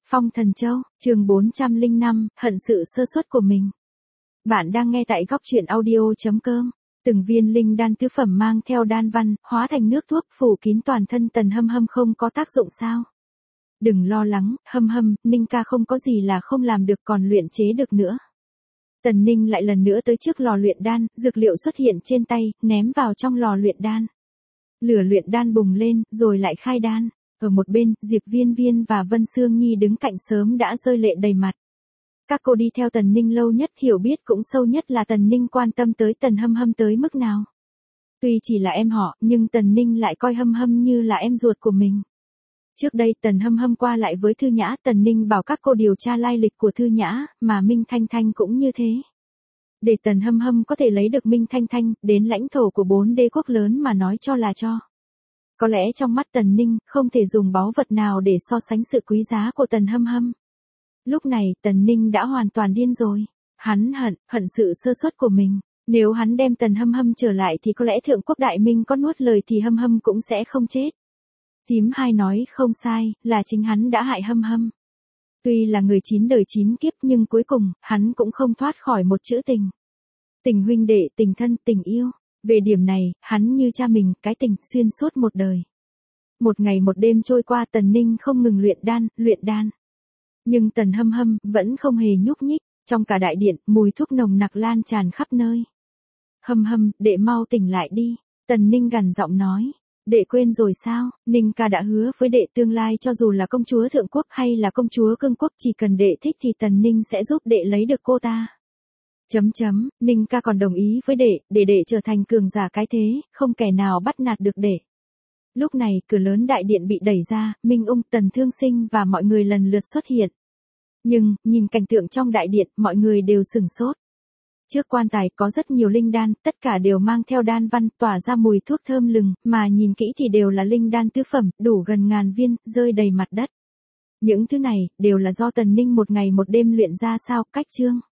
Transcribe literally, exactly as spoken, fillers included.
Phong Thần Châu, chương bốn trăm lẻ năm, hận sự sơ suất của mình. Bạn đang nghe tại góc truyện audio chấm com. Từng viên linh đan tứ phẩm mang theo đan văn, hóa thành nước thuốc phủ kín toàn thân Tần Hâm Hâm không có tác dụng sao? Đừng lo lắng, Hâm Hâm, Ninh ca không có gì là không làm được còn luyện chế được nữa. Tần Ninh lại lần nữa tới trước lò luyện đan, dược liệu xuất hiện trên tay, ném vào trong lò luyện đan. Lửa luyện đan bùng lên, rồi lại khai đan. Ở một bên, Diệp Viên Viên và Vân Sương Nhi đứng cạnh sớm đã rơi lệ đầy mặt. Các cô đi theo Tần Ninh lâu nhất hiểu biết cũng sâu nhất là Tần Ninh quan tâm tới Tần Hâm Hâm tới mức nào. Tuy chỉ là em họ, nhưng Tần Ninh lại coi Hâm Hâm như là em ruột của mình. Trước đây Tần Hâm Hâm qua lại với Thư Nhã, Tần Ninh bảo các cô điều tra lai lịch của Thư Nhã, mà Minh Thanh Thanh cũng như thế. Để Tần Hâm Hâm có thể lấy được Minh Thanh Thanh, đến lãnh thổ của bốn đế quốc lớn mà nói cho là cho. Có lẽ trong mắt Tần Ninh, không thể dùng báu vật nào để so sánh sự quý giá của Tần Hâm Hâm. Lúc này, Tần Ninh đã hoàn toàn điên rồi. Hắn hận, hận sự sơ suất của mình. Nếu hắn đem Tần Hâm Hâm trở lại thì có lẽ Thượng Quốc Đại Minh có nuốt lời thì Hâm Hâm cũng sẽ không chết. Thím hai nói không sai, là chính hắn đã hại Hâm Hâm. Tuy là người chín đời chín kiếp nhưng cuối cùng, hắn cũng không thoát khỏi một chữ tình. Tình huynh đệ, tình thân, tình yêu. Về điểm này, hắn như cha mình, cái tình, xuyên suốt một đời. Một ngày một đêm trôi qua Tần Ninh không ngừng luyện đan, luyện đan. Nhưng Tần Hâm Hâm, vẫn không hề nhúc nhích, trong cả đại điện, mùi thuốc nồng nặc lan tràn khắp nơi. Hâm Hâm, đệ mau tỉnh lại đi, Tần Ninh gằn giọng nói. Đệ quên rồi sao, Ninh ca đã hứa với đệ tương lai cho dù là công chúa Thượng Quốc hay là công chúa Cương Quốc chỉ cần đệ thích thì Tần Ninh sẽ giúp đệ lấy được cô ta. Chấm chấm, Ninh ca còn đồng ý với đệ, để đệ trở thành cường giả cái thế, không kẻ nào bắt nạt được đệ. Lúc này, cửa lớn đại điện bị đẩy ra, Minh Ung, Tần Thương Sinh và mọi người lần lượt xuất hiện. Nhưng, nhìn cảnh tượng trong đại điện, mọi người đều sửng sốt. Trước quan tài có rất nhiều linh đan, tất cả đều mang theo đan văn, tỏa ra mùi thuốc thơm lừng, mà nhìn kỹ thì đều là linh đan tứ phẩm, đủ gần ngàn viên, rơi đầy mặt đất. Những thứ này, đều là do Tần Ninh một ngày một đêm luyện ra sao, cách chương.